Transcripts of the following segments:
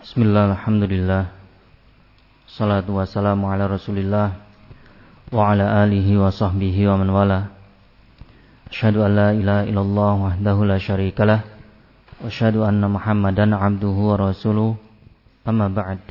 Bismillah, alhamdulillah. Salatu wassalamu ala rasulillah wa ala alihi wa sahbihi wa man wala. Asyhadu an la ilaha illallah wahdahu la syarikalah wa asyhadu anna Muhammadan abduhu wa rasuluh. Amma ba'd.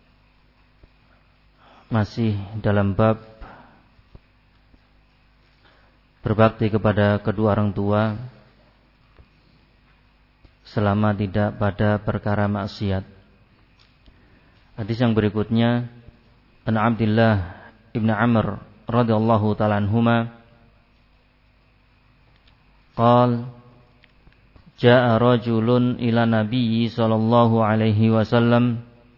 Masih dalam bab berbakti kepada kedua orang tua selama tidak pada perkara maksiat. Hadis yang berikutnya, an Abdullah ibn Amr radhiyallahu ta'ala anhuma qala jaa rajulun ila nabiyyi sallallahu alaihi wasallam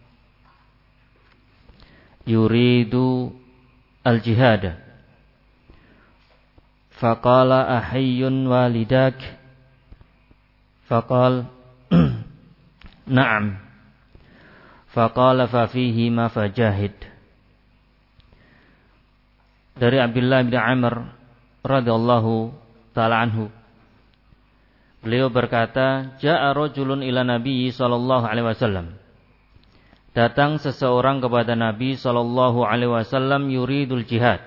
yuridu al-jihad faqala ahayyun walidak faqala na'am faqala fa fihi ma fajahid. Dari Abdullah bin Amr radhiyallahu ta'ala anhu, beliau berkata, jaa rajulun ila Nabi sallallahu alaihi wasallam, datang seseorang kepada Nabi sallallahu alaihi wasallam yuridul jihad,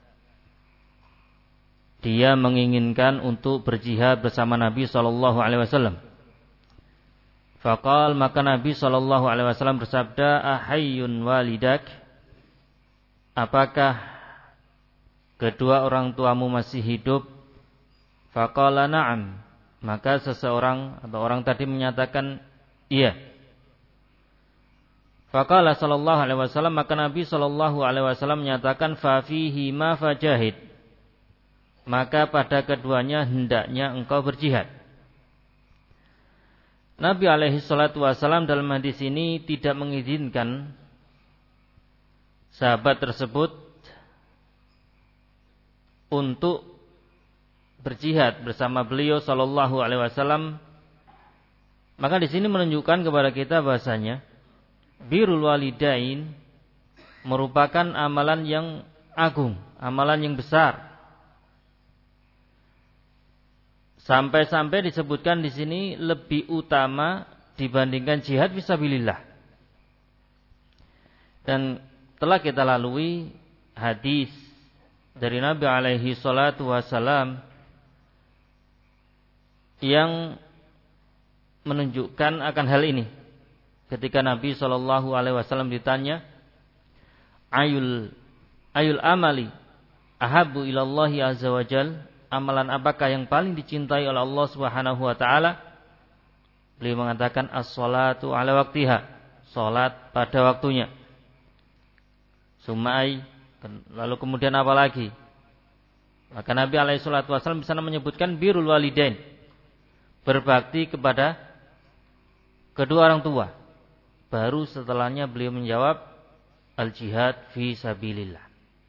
dia menginginkan untuk berjihad bersama Nabi sallallahu alaihi wasallam. Faqal, maka Nabi sallallahu alaihi wasallam bersabda, ahayyun walidak, apakah kedua orang tuamu masih hidup? Faqala na'am, maka seseorang atau orang tadi menyatakan iya. Faqala sallallahu alaihi wasallam, maka Nabi sallallahu alaihi wasallam menyatakan fa fihi ma fajahid, maka pada keduanya hendaknya engkau berjihad. Nabi alaihi salatu wasallam dalam hadis ini tidak mengizinkan sahabat tersebut untuk berjihad bersama beliau sallallahu alaihi wasallam. Maka di sini menunjukkan kepada kita bahasanya birrul walidain merupakan amalan yang agung, amalan yang besar. Sampai-sampai disebutkan di sini lebih utama dibandingkan jihad fisabilillah. Dan telah kita lalui hadis dari Nabi alaihi salatu wasalam yang menunjukkan akan hal ini. Ketika Nabi sallallahu alaihi wasallam ditanya, ayul amali ahabbu ilallahi azza wajal, amalan apakah yang paling dicintai oleh Allah Subhanahu wa taala? Beliau mengatakan as-shalatu ala waqtiha, salat pada waktunya. Sumai, lalu kemudian apa lagi? Maka Nabi alaihi salatu wasallam di sana menyebutkan birrul walidain, berbakti kepada kedua orang tua. Baru setelahnya beliau menjawab al-jihad fi sabilillah.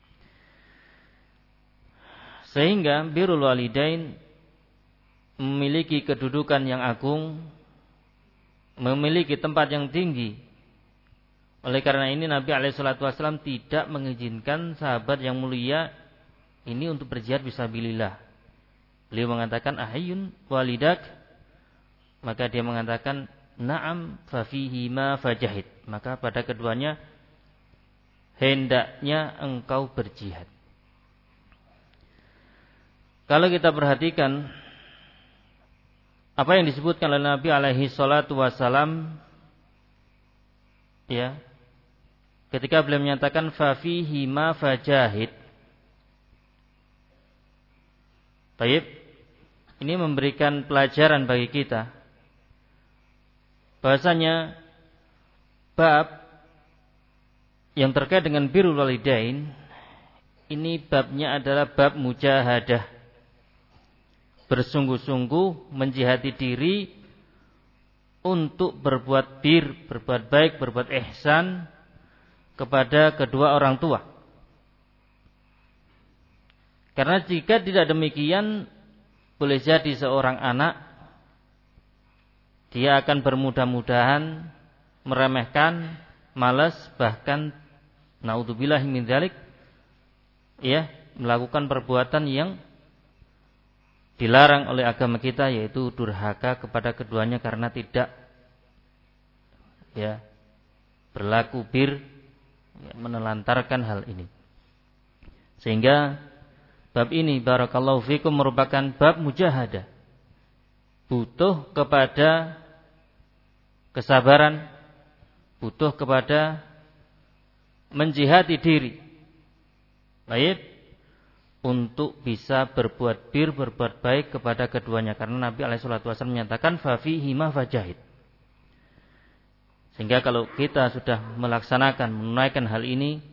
Sehingga birrul walidain memiliki kedudukan yang agung, memiliki tempat yang tinggi. Oleh karena ini Nabi alaihi salatu wasallam tidak mengizinkan sahabat yang mulia ini untuk berjihad fisabilillah. Beliau mengatakan ahayyun walidak, maka dia mengatakan na'am fa fihi ma fajahid, maka pada keduanya hendaknya engkau berjihad. Kalau kita perhatikan apa yang disebutkan oleh Nabi alaihi salatu wasalam, ya, ketika beliau menyatakan fa fihi ma fajahid. Baik, ini memberikan pelajaran bagi kita bahasanya bab yang terkait dengan birrul walidain ini babnya adalah bab mujahadah, bersungguh-sungguh menjihati diri untuk berbuat bir, berbuat baik, berbuat ihsan kepada kedua orang tua. Karena jika tidak demikian, boleh jadi seorang anak dia akan bermudah-mudahan meremehkan, malas, bahkan naudzubillahi min dzalik, ya, melakukan perbuatan yang dilarang oleh agama kita, yaitu durhaka kepada keduanya karena tidak berlaku bir, menelantarkan hal ini. Sehingga bab ini barakallahu fikum merupakan bab mujahadah. Butuh kepada kesabaran, butuh kepada menjihati diri. Baik, untuk bisa berbuat bir, berbuat baik kepada keduanya. Karena Nabi alaihissalatu wasallam menyatakan fafihi ma fajahid. Sehingga kalau kita sudah melaksanakan, menunaikan hal ini,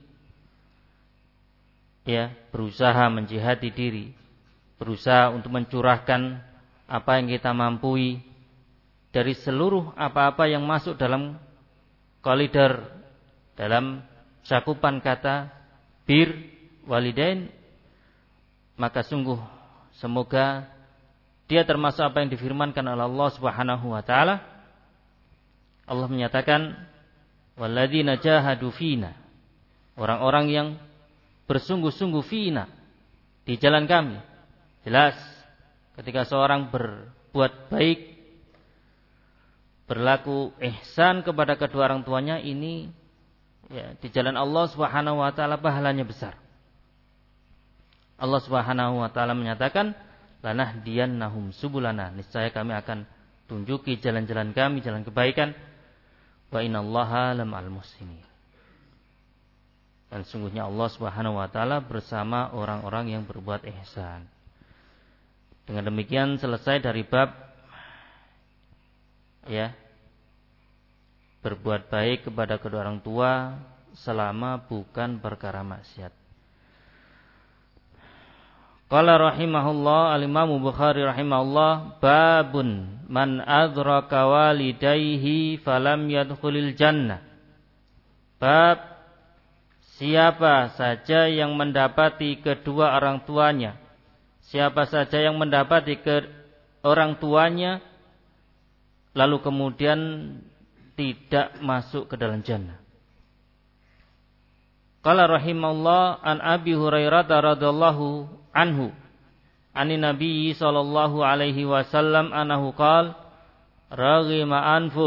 ya, berusaha menjihati diri, berusaha untuk mencurahkan apa yang kita mampu dari seluruh apa-apa yang masuk dalam koridor, dalam cakupan kata bir walidain, maka sungguh semoga dia termasuk apa yang difirmankan oleh Allah Subhanahu wa taala. Allah menyatakan walladzina jahadu fina, orang-orang yang bersungguh-sungguh fina, di jalan kami. Jelas ketika seorang berbuat baik, berlaku ihsan kepada kedua orang tuanya, ini ya, di jalan Allah Subhanahu wa taala pahalanya besar. Allah Subhanahu wa taala menyatakan lanahdiyannahum subulana, niscaya kami akan tunjuki jalan-jalan kami, jalan kebaikan. Wa innallaha lama'al muhsinin. Dan sungguhnya Allah Subhanahu wa taala bersama orang-orang yang berbuat ihsan. Dengan demikian selesai dari bab ya, berbuat baik kepada kedua orang tua selama bukan perkara maksiat. Qala rahimahullah, al-Imam Bukhari rahimahullah, babun man adraka walidayhi falam yadkhulil jannah. Bab siapa saja yang mendapati kedua orang tuanya, siapa saja yang mendapati orang tuanya lalu kemudian tidak masuk ke dalam jannah. Qala rahimahullah, an Abi Hurairah radhiyallahu anhu ani Nabi sallallahu alaihi wasallam anahu qala raghima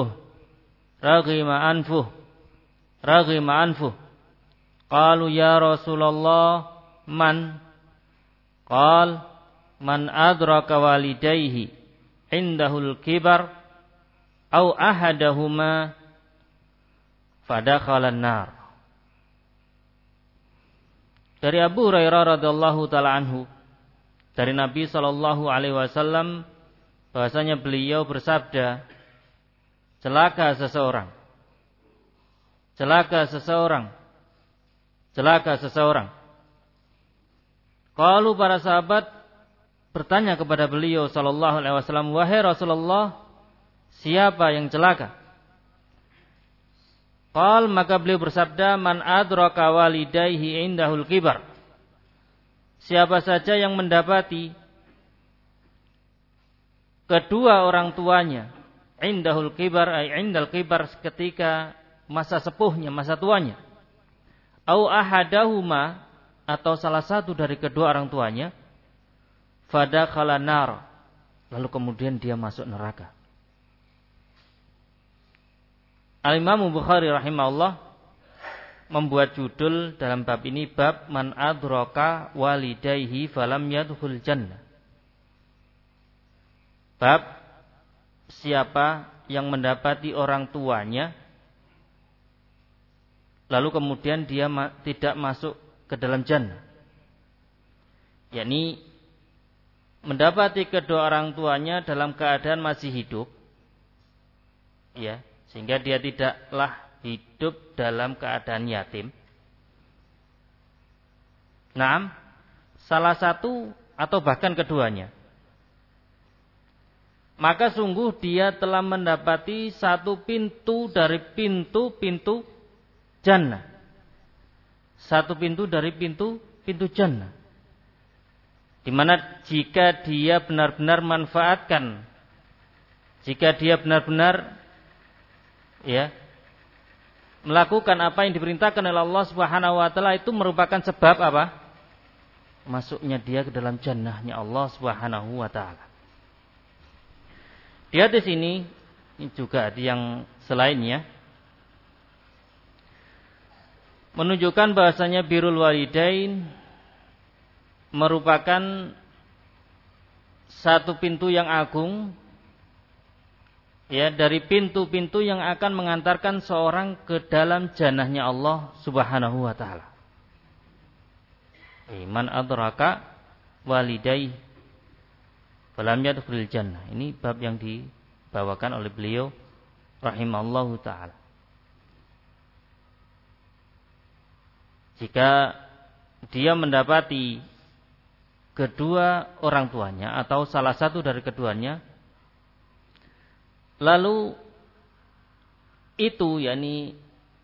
anfuh qalu ya Rasulullah man qala man adraka walidayhi indahul kibar au ahadahuma fadakhalan nar. Dari Abu Hurairah radhiyallahu taala anhu, dari Nabi sallallahu alaihi wasallam, bahwasanya beliau bersabda, celaka seseorang. Kalau para sahabat bertanya kepada beliau sallallahu alaihi wasallam, wahai Rasulullah, siapa yang celaka? Qal, maka beliau bersabda, man adraka walidayhi indahul kibar. Siapa saja yang mendapati kedua orang tuanya indahul kibar, ay indal kibar, ketika masa sepuhnya, masa tuanya. Au ahadahuma, atau salah satu dari kedua orang tuanya, fadakhala nar, lalu kemudian dia masuk neraka. Al-Imam Bukhari rahimahullah membuat judul dalam bab ini, bab man adraka walidayhi falam yadkhul jannah. Bab siapa yang mendapati orang tuanya lalu kemudian dia tidak masuk ke dalam jannah. Yakni mendapati kedua orang tuanya dalam keadaan masih hidup, ya, sehingga dia tidaklah hidup dalam keadaan yatim. Naam, salah satu atau bahkan keduanya. Maka sungguh dia telah mendapati satu pintu dari pintu-pintu jannah. Satu pintu dari pintu jannah. Di mana jika dia benar-benar manfaatkan, jika dia benar-benar ya melakukan apa yang diperintahkan oleh Allah Subhanahu wa taala, itu merupakan sebab apa? Masuknya dia ke dalam jannahnya Allah Subhanahu wa taala. Di hadis ini juga ada yang selainnya, menunjukkan bahasanya birrul walidain merupakan satu pintu yang agung, ya, dari pintu-pintu yang akan mengantarkan seorang ke dalam jannahnya Allah Subhanahu wa taala. Man adraka walidayhi falam yadkhulul jannah. Ini bab yang dibawakan oleh beliau rahimallahu taala. Jika dia mendapati kedua orang tuanya atau salah satu dari keduanya, lalu itu, yakni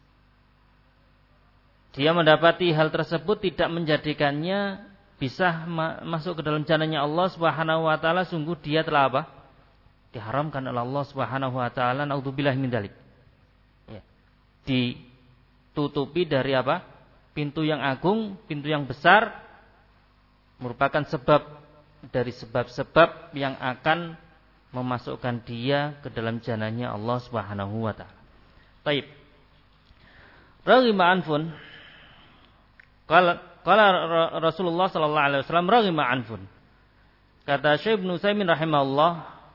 dia mendapati hal tersebut tidak menjadikannya bisa masuk ke dalam jannahnya Allah Subhanahu wa taala, sungguh dia telah apa? Diharamkan oleh Allah Subhanahu wa taala, naudzubillah min dzalik. Ya. Ditutupi dari apa? Pintu yang agung, pintu yang besar, merupakan sebab dari sebab-sebab yang akan memasukkan dia ke dalam jannahnya Allah Subhanahu wa taala. Baik. Raghima anfun. Qala Rasulullah sallallahu alaihi wasallam raghima anfun. Kata Syekh Ibnu Utsaimin rahimahullah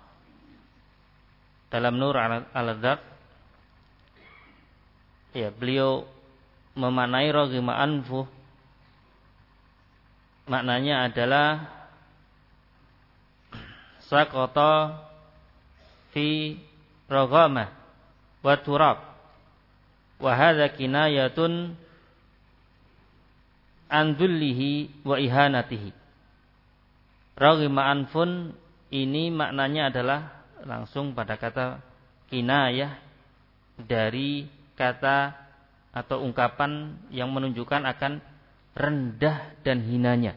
dalam Nur al-Dzat, ya, beliau memaknai raghima anfu, maknanya adalah saqata fi raghamah wa turab, wa hadza kinayatun an dhullihi wa ihanatihi. Raghima anfun ini maknanya adalah langsung pada kata kinayah dari kata atau ungkapan yang menunjukkan akan rendah dan hinanya.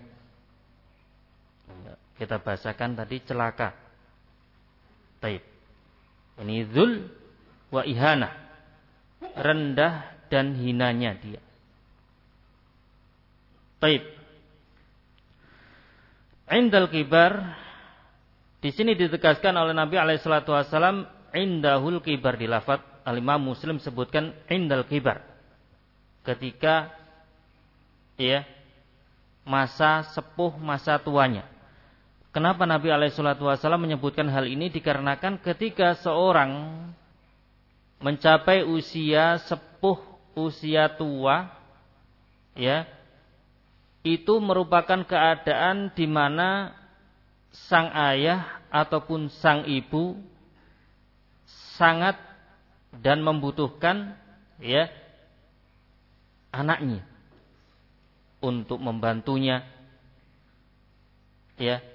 Kita bahasakan tadi celaka. Taib. Ini dzul wa ihanah. Rendah dan hinanya dia. Taib. Indal kibar, di sini ditegaskan oleh Nabi alaihi salatu wasallam indahul kibar, di lafaz Al-Imam Muslim sebutkan indal kibar. Ketika, ya, masa sepuh, masa tuanya. Kenapa Nabi alaihi salatu wasallam menyebutkan hal ini? Dikarenakan ketika seorang mencapai usia sepuh, usia tua, ya, itu merupakan keadaan di mana sang ayah ataupun sang ibu sangat dan membutuhkan, ya, anaknya untuk membantunya, ya,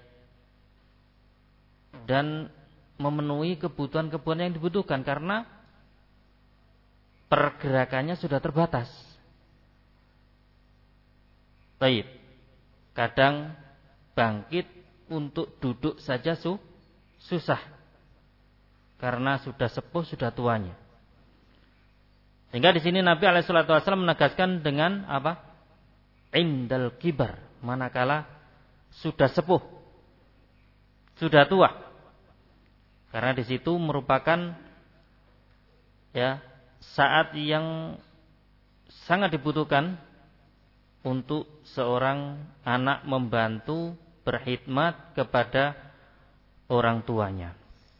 dan memenuhi kebutuhan-kebutuhan yang dibutuhkan karena pergerakannya sudah terbatas. Baik, kadang bangkit untuk duduk saja susah karena sudah sepuh, sudah tuanya. Sehingga di sini Nabi alaihi salatu wasallam menegaskan dengan apa? Indal kibar, manakala sudah sepuh, sudah tua. Karena di situ merupakan, ya, saat yang sangat dibutuhkan untuk seorang anak membantu berkhidmat kepada orang tuanya.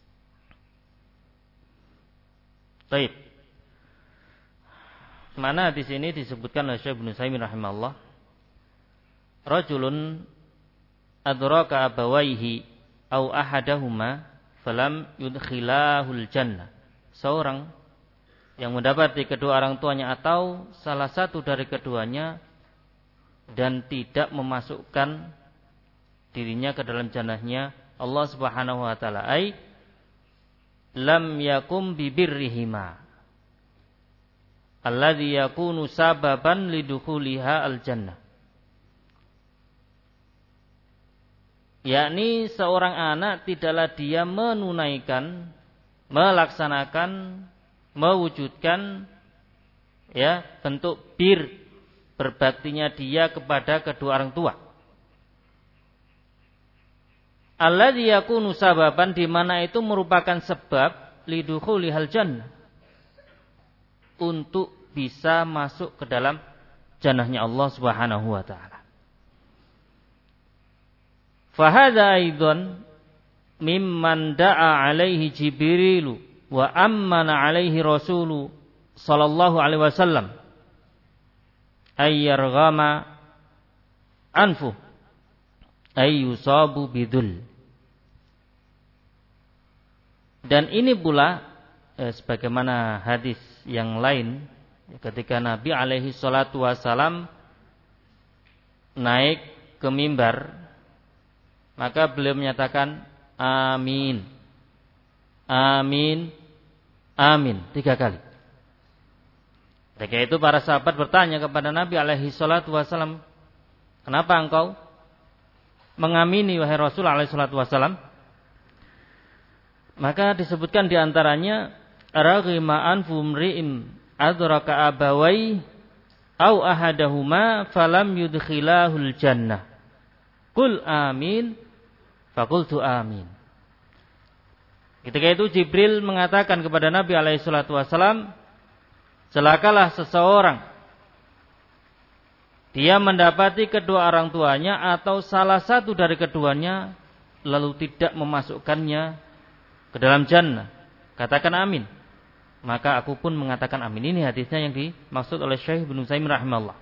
Baik. Mana di sini disebutkan oleh Syekh Ibnu Utsaimin rahimahullah, rajulun adraka abawaihi au ahadahuma falam yudkhilahul jannah. Seorang yang mendapati kedua orang tuanya atau salah satu dari keduanya dan tidak memasukkan dirinya ke dalam jannahnya Allah Subhanahu wa taala, ai lam yakum bibirrihima alladzi yakunu sababan lidukhuliha al-jannah. Yakni seorang anak tidaklah dia menunaikan, melaksanakan, mewujudkan, ya, bentuk berbaktinya dia kepada kedua orang tua. Alladzi yakunu sababan, di mana itu merupakan sebab lidukhulihal jannah, untuk bisa masuk ke dalam jannahnya Allah Subhanahu wa taala. Fahadha aidan mimman da'a alaihi Jibril wa ammana alaihi Rasulu sallallahu alaihi wasallam ayyarghama anfu ayyusabu bidul. Dan ini pula sebagaimana hadis yang lain ketika Nabi alaihi salatu wasalam naik ke mimbar, maka beliau menyatakan amin, amin, amin 3 kali. Ketika itu para sahabat bertanya kepada Nabi alaihi salatu wasalam, kenapa engkau mengamini wahai Rasul alaihi salatu wasalam? Maka disebutkan diantaranya raghima anfu mri'im adraka abawai au ahadahuma falam yudkhilahul jannah. Qul amin faqultu amin. Ketika itu Jibril mengatakan kepada Nabi alaihi salatu wasalam, celakalah seseorang dia mendapati kedua orang tuanya atau salah satu dari keduanya lalu tidak memasukkannya ke dalam jannah. Katakan amin. Maka aku pun mengatakan amin. Ini hadisnya yang dimaksud oleh Syekh Ibnu Utsaimin rahimahullah.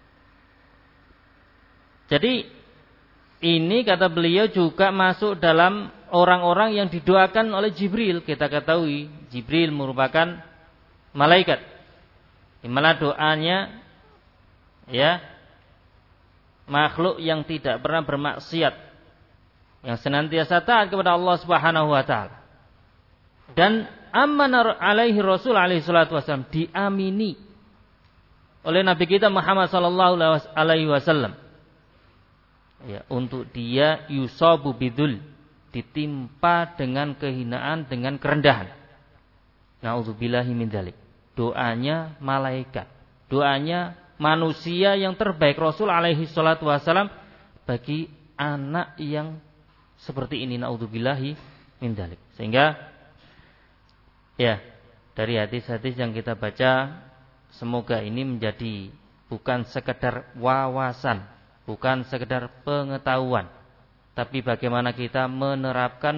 Jadi ini kata beliau juga masuk dalam orang-orang yang didoakan oleh Jibril. Kita ketahui Jibril merupakan malaikat, di mana doanya ya makhluk yang tidak pernah bermaksiat, yang senantiasa taat kepada Allah Subhanahu wa taala. Dan amanah alaihi Rasul alaihi salatu wasallam, diamini oleh Nabi kita Muhammad sallallahu alaihi wasallam. Ya, untuk dia yusabu bidul, ditimpa dengan kehinaan, dengan kerendahan. Nauzubillahi min dzalik. Doanya malaikat, doanya manusia yang terbaik Rasul alaihi salatu wasallam bagi anak yang seperti ini, nauzubillahi min dzalik. Sehingga ya, dari hadis-hadis yang kita baca, semoga ini menjadi bukan sekedar wawasan, bukan sekedar pengetahuan, tapi bagaimana kita menerapkan,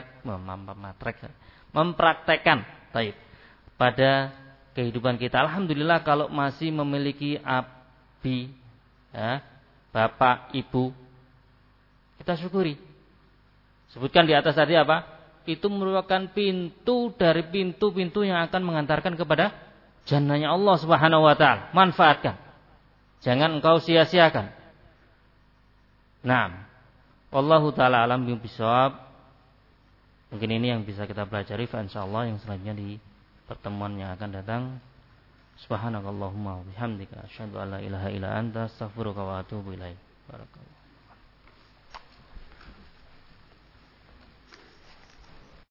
mempraktekkan pada kehidupan kita. Alhamdulillah kalau masih memiliki abi, ya, bapak, ibu, kita syukuri. Sebutkan di atas tadi apa? Itu merupakan pintu dari pintu-pintu yang akan mengantarkan kepada jannahnya Allah Subhanahu wa taala. Manfaatkan. Jangan engkau sia-siakan. Naam. Wallahu taala alam bisawab. Mungkin ini yang bisa kita pelajari, insyaallah yang selanjutnya di pertemuan yang akan datang. Subhanakallahumma wa bihamdika asyhadu an la ilaha illa anta astaghfiruka wa atubu ilaik. Barakallahu.